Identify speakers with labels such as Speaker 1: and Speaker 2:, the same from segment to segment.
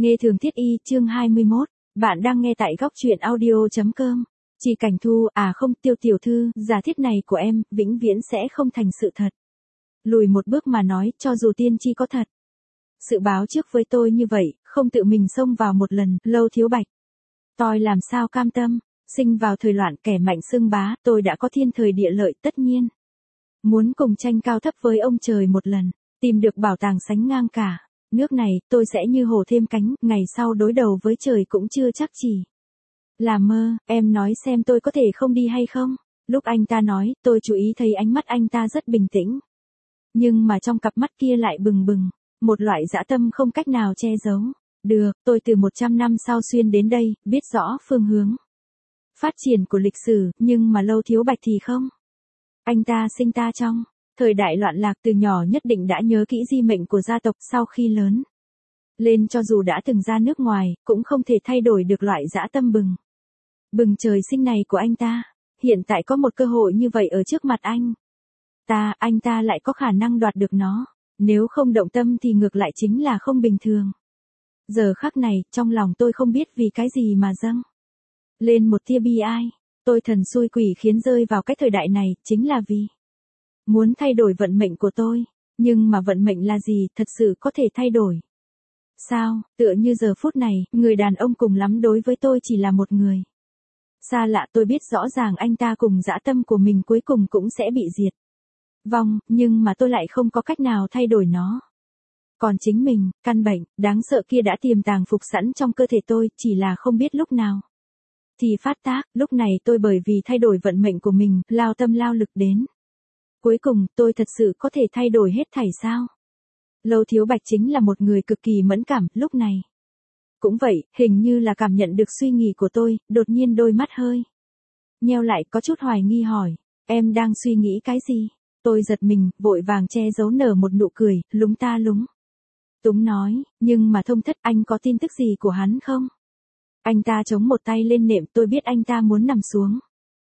Speaker 1: Nghe thường thiết y chương 21, bạn đang nghe tại góc truyện audio.com. Chỉ Cảnh Thu, không, Tiêu tiểu thư, giả thiết này của em, vĩnh viễn sẽ không thành sự thật. Lùi một bước mà nói, cho dù tiên tri có thật. Sự báo trước với tôi như vậy, không tự mình xông vào một lần, Lâu Thiếu Bạch. Tôi làm sao cam tâm, sinh vào thời loạn kẻ mạnh xưng bá, tôi đã có thiên thời địa lợi tất nhiên. Muốn cùng tranh cao thấp với ông trời một lần, tìm được bảo tàng sánh ngang cả. Nước này, tôi sẽ như hổ thêm cánh, ngày sau đối đầu với trời cũng chưa chắc chỉ. Là mơ, em nói xem tôi có thể không đi hay không? Lúc anh ta nói, tôi chú ý thấy ánh mắt anh ta rất bình tĩnh. Nhưng mà trong cặp mắt kia lại bừng bừng, một loại dã tâm không cách nào che giấu. Được, tôi từ 100 năm sau xuyên đến đây, biết rõ phương hướng phát triển của lịch sử, nhưng mà Lâu Thiếu Bạch thì không. Anh ta sinh ta trong thời đại loạn lạc, từ nhỏ nhất định đã nhớ kỹ di mệnh của gia tộc, sau khi lớn lên cho dù đã từng ra nước ngoài, cũng không thể thay đổi được loại dã tâm bừng trời sinh này của anh ta. Hiện tại có một cơ hội như vậy ở trước mặt anh ta lại có khả năng đoạt được nó. Nếu không động tâm thì ngược lại chính là không bình thường. Giờ khắc này, trong lòng tôi không biết vì cái gì mà dâng lên một tia bi ai. Tôi thần xui quỷ khiến rơi vào cái thời đại này, chính là vì muốn thay đổi vận mệnh của tôi. Nhưng mà vận mệnh là gì, thật sự có thể thay đổi sao? Tựa như giờ phút này, người đàn ông cùng lắm đối với tôi chỉ là một người xa lạ. Tôi biết rõ ràng anh ta cùng dã tâm của mình cuối cùng cũng sẽ bị diệt vong, nhưng mà tôi lại không có cách nào thay đổi nó. Còn chính mình, căn bệnh đáng sợ kia đã tiềm tàng phục sẵn trong cơ thể tôi, chỉ là không biết lúc nào thì phát tác. Lúc này tôi bởi vì thay đổi vận mệnh của mình, lao tâm lao lực đến cuối cùng, tôi thật sự có thể thay đổi hết thảy sao? Lâu Thiếu Bạch chính là một người cực kỳ mẫn cảm, lúc này cũng vậy, hình như là cảm nhận được suy nghĩ của tôi, đột nhiên đôi mắt hơi nheo lại, có chút hoài nghi hỏi, em đang suy nghĩ cái gì? Tôi giật mình, vội vàng che giấu nở một nụ cười, lúng ta lúng túng nói, nhưng mà Thông Thất, anh có tin tức gì của hắn không? Anh ta chống một tay lên nệm, tôi biết anh ta muốn nằm xuống.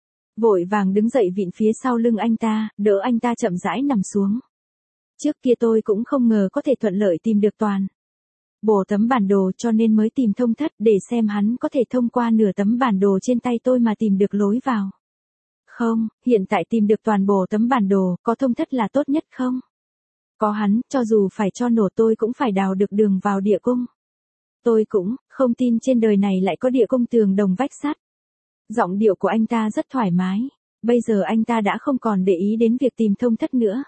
Speaker 1: Vội vàng đứng dậy vịn phía sau lưng anh ta, đỡ anh ta chậm rãi nằm xuống. Trước kia tôi cũng không ngờ có thể thuận lợi tìm được toàn bộ tấm bản đồ, cho nên mới tìm Thông Thất để xem hắn có thể thông qua nửa tấm bản đồ trên tay tôi mà tìm được lối vào. Không, hiện tại tìm được toàn bộ tấm bản đồ, có Thông Thất là tốt nhất không? Có hắn, cho dù phải cho nổ tôi cũng phải đào được đường vào địa cung. Tôi cũng không tin trên đời này lại có địa cung tường đồng vách sắt. Giọng điệu của anh ta rất thoải mái. Bây giờ anh ta đã không còn để ý đến việc tìm Thông Thất nữa.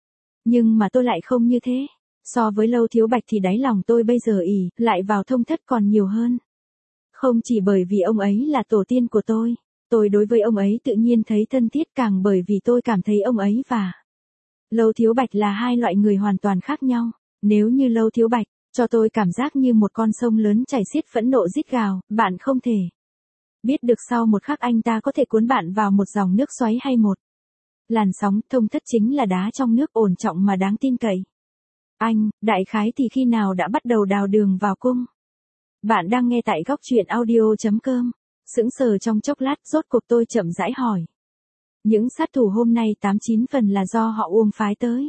Speaker 1: Nhưng mà tôi lại không như thế. So với Lâu Thiếu Bạch thì đáy lòng tôi bây giờ ỷ lại vào Thông Thất còn nhiều hơn. Không chỉ bởi vì ông ấy là tổ tiên của tôi đối với ông ấy tự nhiên thấy thân thiết, càng bởi vì tôi cảm thấy ông ấy và Lâu Thiếu Bạch là hai loại người hoàn toàn khác nhau. Nếu như Lâu Thiếu Bạch cho tôi cảm giác như một con sông lớn chảy xiết phẫn nộ rít gào, bạn không thể biết được sau một khắc anh ta có thể cuốn bạn vào một dòng nước xoáy hay một làn sóng. Thông Thất chính là đá trong nước, ổn trọng mà đáng tin cậy. Anh, đại khái thì khi nào đã bắt đầu đào đường vào cung? Bạn đang nghe tại góc truyện audio.com. Sững sờ trong chốc lát, rốt cuộc tôi chậm rãi hỏi. Những sát thủ hôm nay 89 phần là do họ Uông phái tới.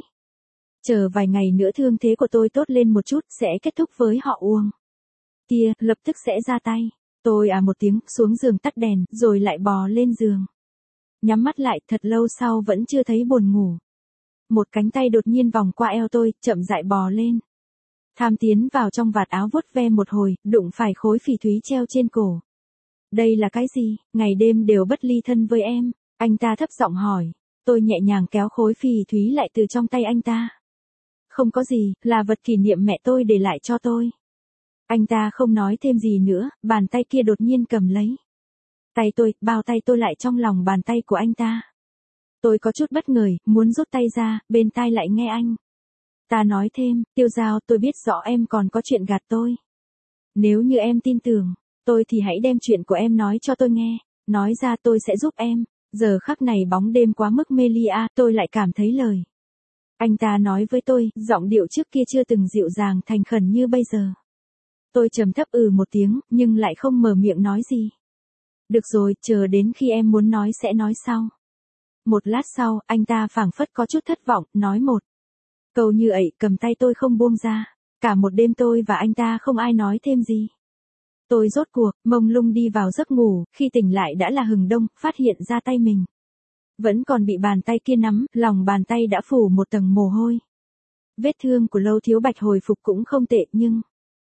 Speaker 1: Chờ vài ngày nữa thương thế của tôi tốt lên một chút, sẽ kết thúc với họ Uông kia, lập tức sẽ ra tay. Tôi một tiếng, xuống giường tắt đèn, rồi lại bò lên giường. Nhắm mắt lại, thật lâu sau vẫn chưa thấy buồn ngủ. Một cánh tay đột nhiên vòng qua eo tôi, chậm rãi bò lên. Tham tiến vào trong vạt áo vuốt ve một hồi, đụng phải khối phỉ thúy treo trên cổ. Đây là cái gì? Ngày đêm đều bất ly thân với em. Anh ta thấp giọng hỏi. Tôi nhẹ nhàng kéo khối phỉ thúy lại từ trong tay anh ta. Không có gì, là vật kỷ niệm mẹ tôi để lại cho tôi. Anh ta không nói thêm gì nữa, bàn tay kia đột nhiên cầm lấy tay tôi, bao tay tôi lại trong lòng bàn tay của anh ta. Tôi có chút bất ngờ, muốn rút tay ra, bên tai lại nghe anh ta nói thêm, Tiêu Giao, tôi biết rõ em còn có chuyện gạt tôi. Nếu như em tin tưởng tôi thì hãy đem chuyện của em nói cho tôi nghe, nói ra tôi sẽ giúp em. Giờ khắc này bóng đêm quá mức mê ly, tôi lại cảm thấy lời anh ta nói với tôi, giọng điệu trước kia chưa từng dịu dàng thành khẩn như bây giờ. Tôi trầm thấp một tiếng, nhưng lại không mở miệng nói gì. Được rồi, chờ đến khi em muốn nói sẽ nói sau. Một lát sau, anh ta phảng phất có chút thất vọng, nói một câu như ấy, cầm tay tôi không buông ra. Cả một đêm tôi và anh ta không ai nói thêm gì. Tôi rốt cuộc, mông lung đi vào giấc ngủ, khi tỉnh lại đã là hừng đông, phát hiện ra tay mình vẫn còn bị bàn tay kia nắm, lòng bàn tay đã phủ một tầng mồ hôi. Vết thương của Lâu Thiếu Bạch hồi phục cũng không tệ nhưng...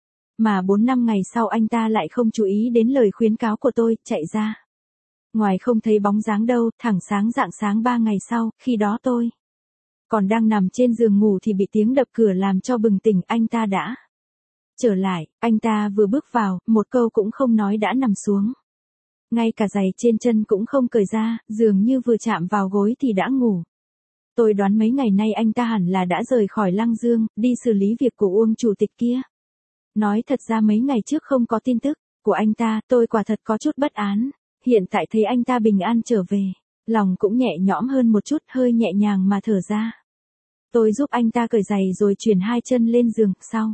Speaker 1: Mà 4 năm ngày sau anh ta lại không chú ý đến lời khuyến cáo của tôi, chạy ra. Ngoài không thấy bóng dáng đâu, thẳng rạng sáng 3 ngày sau, khi đó tôi còn đang nằm trên giường ngủ thì bị tiếng đập cửa làm cho bừng tỉnh, anh ta đã trở lại, anh ta vừa bước vào, một câu cũng không nói đã nằm xuống. Ngay cả giày trên chân cũng không cởi ra, dường như vừa chạm vào gối thì đã ngủ. Tôi đoán mấy ngày nay anh ta hẳn là đã rời khỏi Lăng Dương, đi xử lý việc của Uông chủ tịch kia. Nói thật ra mấy ngày trước không có tin tức của anh ta, tôi quả thật có chút bất án. Hiện tại thấy anh ta bình an trở về, lòng cũng nhẹ nhõm hơn một chút, hơi nhẹ nhàng mà thở ra. Tôi giúp anh ta cởi giày rồi chuyển 2 chân lên giường, sau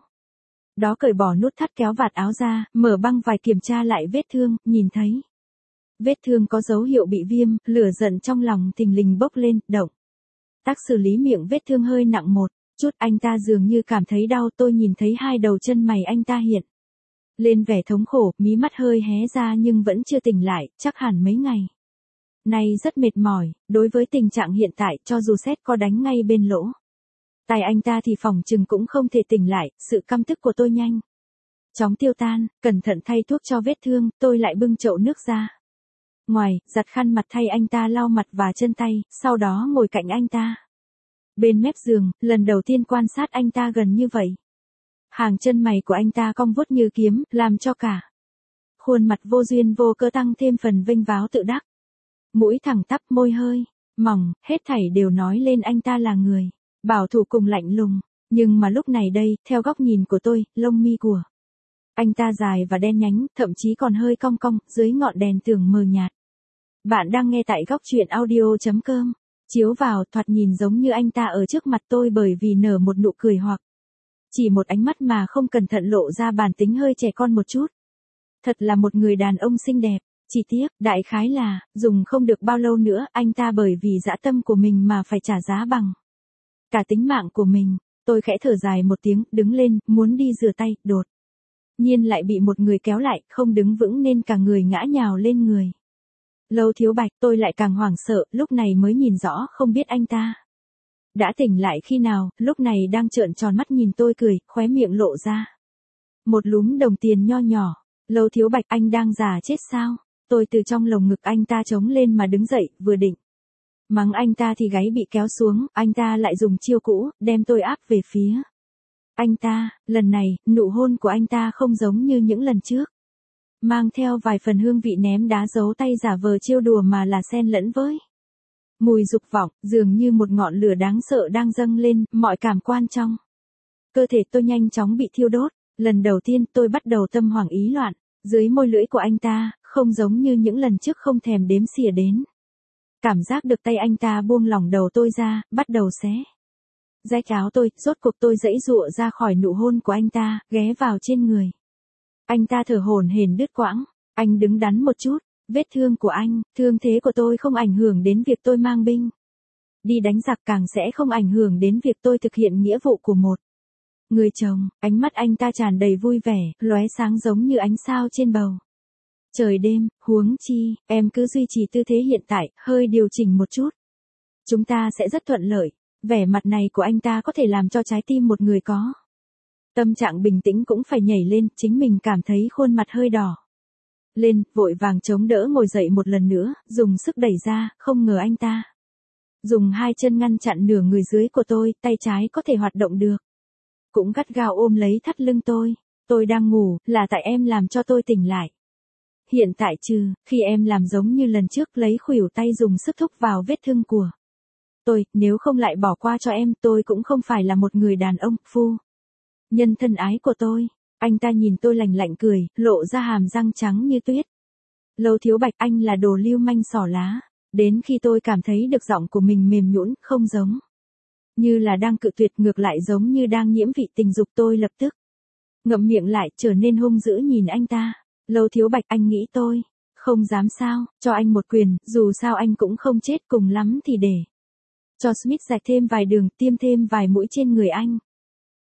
Speaker 1: đó cởi bỏ nút thắt kéo vạt áo ra, mở băng vải kiểm tra lại vết thương, nhìn thấy vết thương có dấu hiệu bị viêm, lửa giận trong lòng thình lình bốc lên, động tác xử lý miệng vết thương hơi nặng một chút, anh ta dường như cảm thấy đau, tôi nhìn thấy 2 đầu chân mày anh ta hiện lên vẻ thống khổ, mí mắt hơi hé ra nhưng vẫn chưa tỉnh lại, chắc hẳn mấy ngày nay rất mệt mỏi, đối với tình trạng hiện tại, cho dù sét có đánh ngay bên lỗ tai anh ta thì phỏng chừng cũng không thể tỉnh lại, sự căm tức của tôi nhanh chóng tiêu tan, cẩn thận thay thuốc cho vết thương, tôi lại bưng chậu nước ra ngoài, giặt khăn mặt thay anh ta lau mặt và chân tay, sau đó ngồi cạnh anh ta bên mép giường, lần đầu tiên quan sát anh ta gần như vậy. Hàng chân mày của anh ta cong vuốt như kiếm, làm cho cả khuôn mặt vô duyên vô cớ tăng thêm phần vênh váo tự đắc. Mũi thẳng tắp, môi hơi mỏng, hết thảy đều nói lên anh ta là người bảo thủ cùng lạnh lùng. Nhưng mà lúc này đây, theo góc nhìn của tôi, lông mi của anh ta dài và đen nhánh, thậm chí còn hơi cong cong, dưới ngọn đèn tường mờ nhạt. Bạn đang nghe tại góc truyện audio.com. Chiếu vào, thoạt nhìn giống như anh ta ở trước mặt tôi bởi vì nở một nụ cười hoặc chỉ một ánh mắt mà không cẩn thận lộ ra bản tính hơi trẻ con một chút. Thật là một người đàn ông xinh đẹp. Chỉ tiếc, đại khái là, dùng không được bao lâu nữa, anh ta bởi vì dã tâm của mình mà phải trả giá bằng cả tính mạng của mình. Tôi khẽ thở dài một tiếng, đứng lên, muốn đi rửa tay, đột nhiên lại bị một người kéo lại, không đứng vững nên cả người ngã nhào lên người Lâu Thiếu Bạch. Tôi lại càng hoảng sợ, lúc này mới nhìn rõ, không biết anh ta đã tỉnh lại khi nào, lúc này đang trợn tròn mắt nhìn tôi cười, khóe miệng lộ ra một lúm đồng tiền nho nhỏ. Lâu Thiếu Bạch, anh đang già chết sao? Tôi từ trong lồng ngực anh ta trống lên mà đứng dậy, vừa định mắng anh ta thì gáy bị kéo xuống, anh ta lại dùng chiêu cũ, đem tôi áp về phía anh ta. Lần này, nụ hôn của anh ta không giống như những lần trước, mang theo vài phần hương vị ném đá giấu tay giả vờ trêu đùa mà là xen lẫn với mùi dục vọng, dường như một ngọn lửa đáng sợ đang dâng lên, mọi cảm quan trong cơ thể tôi nhanh chóng bị thiêu đốt. Lần đầu tiên tôi bắt đầu tâm hoảng ý loạn, dưới môi lưỡi của anh ta, không giống như những lần trước không thèm đếm xỉa đến. Cảm giác được tay anh ta buông lỏng đầu tôi ra, bắt đầu xé rách áo tôi, rốt cuộc tôi giãy giụa ra khỏi nụ hôn của anh ta, ghé vào trên người anh ta thở hổn hển đứt quãng. Anh đứng đắn một chút, vết thương của anh, thương thế của tôi không ảnh hưởng đến việc tôi mang binh đi đánh giặc, càng sẽ không ảnh hưởng đến việc tôi thực hiện nghĩa vụ của một người chồng. Ánh mắt anh ta tràn đầy vui vẻ, lóe sáng giống như ánh sao trên bầu trời đêm. Huống chi, em cứ duy trì tư thế hiện tại, hơi điều chỉnh một chút, chúng ta sẽ rất thuận lợi. Vẻ mặt này của anh ta có thể làm cho trái tim một người có tâm trạng bình tĩnh cũng phải nhảy lên. Chính mình cảm thấy khuôn mặt hơi đỏ lên, vội vàng chống đỡ ngồi dậy một lần nữa, dùng sức đẩy ra, không ngờ anh ta dùng 2 chân ngăn chặn nửa người dưới của tôi, tay trái có thể hoạt động được cũng gắt gao ôm lấy thắt lưng tôi. Tôi đang ngủ, là tại em làm cho tôi tỉnh lại. Hiện tại khi em làm giống như lần trước, lấy khuỷu tay dùng sức thúc vào vết thương của tôi, nếu không lại bỏ qua cho em, tôi cũng không phải là một người đàn ông, phu nhân thân ái của tôi. Anh ta nhìn tôi lạnh lạnh cười, lộ ra hàm răng trắng như tuyết. Lâu Thiếu Bạch, anh là đồ lưu manh xỏ lá. Đến khi tôi cảm thấy được giọng của mình mềm nhũn, không giống như là đang cự tuyệt, ngược lại giống như đang nhiễm vị tình dục, tôi lập tức ngậm miệng lại, trở nên hung dữ nhìn anh ta. Lâu Thiếu Bạch, anh nghĩ tôi không dám sao? Cho anh một quyền, dù sao anh cũng không chết, cùng lắm thì để cho Smith rạch thêm vài đường, tiêm thêm vài mũi trên người anh.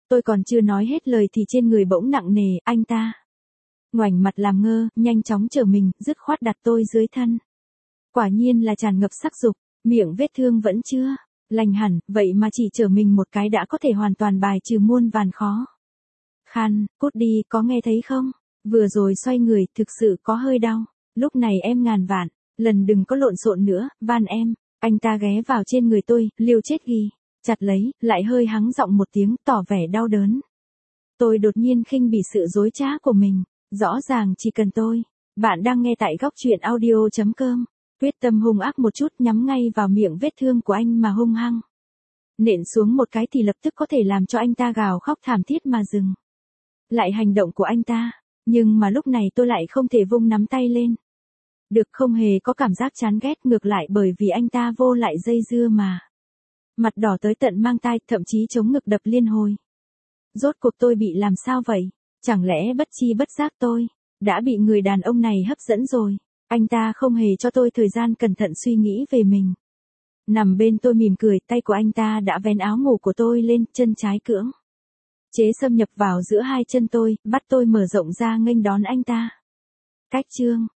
Speaker 1: Tôi còn chưa nói hết lời thì trên người bỗng nặng nề, anh ta ngoảnh mặt làm ngơ, nhanh chóng trở mình, dứt khoát đặt tôi dưới thân. Quả nhiên là tràn ngập sắc dục, miệng vết thương vẫn chưa lành hẳn, vậy mà chỉ trở mình một cái đã có thể hoàn toàn bài trừ muôn vàn khó khăn. Cút đi, có nghe thấy không? Vừa rồi xoay người, thực sự có hơi đau. Lúc này em ngàn vạn lần đừng có lộn xộn nữa, van em. Anh ta ghé vào trên người tôi, liều chết ghi chặt lấy, lại hơi hắng giọng một tiếng, tỏ vẻ đau đớn. Tôi đột nhiên khinh bỉ sự dối trá của mình. Rõ ràng chỉ cần tôi. Bạn đang nghe tại góc truyện audio.com. Quyết tâm hung ác một chút, nhắm ngay vào miệng vết thương của anh mà hung hăng nện xuống một cái thì lập tức có thể làm cho anh ta gào khóc thảm thiết mà dừng lại hành động của anh ta. Nhưng mà lúc này tôi lại không thể vung nắm tay lên được, không hề có cảm giác chán ghét, ngược lại bởi vì anh ta vô lại dây dưa mà mặt đỏ tới tận mang tai, thậm chí chống ngực đập liên hồi. Rốt cuộc tôi bị làm sao vậy? Chẳng lẽ bất chi bất giác tôi đã bị người đàn ông này hấp dẫn rồi? Anh ta không hề cho tôi thời gian cẩn thận suy nghĩ về mình. Nằm bên tôi mỉm cười, tay của anh ta đã vén áo ngủ của tôi lên, chân trái cưỡng chế xâm nhập vào giữa hai chân tôi, bắt tôi mở rộng ra nghênh đón anh ta. Cách chương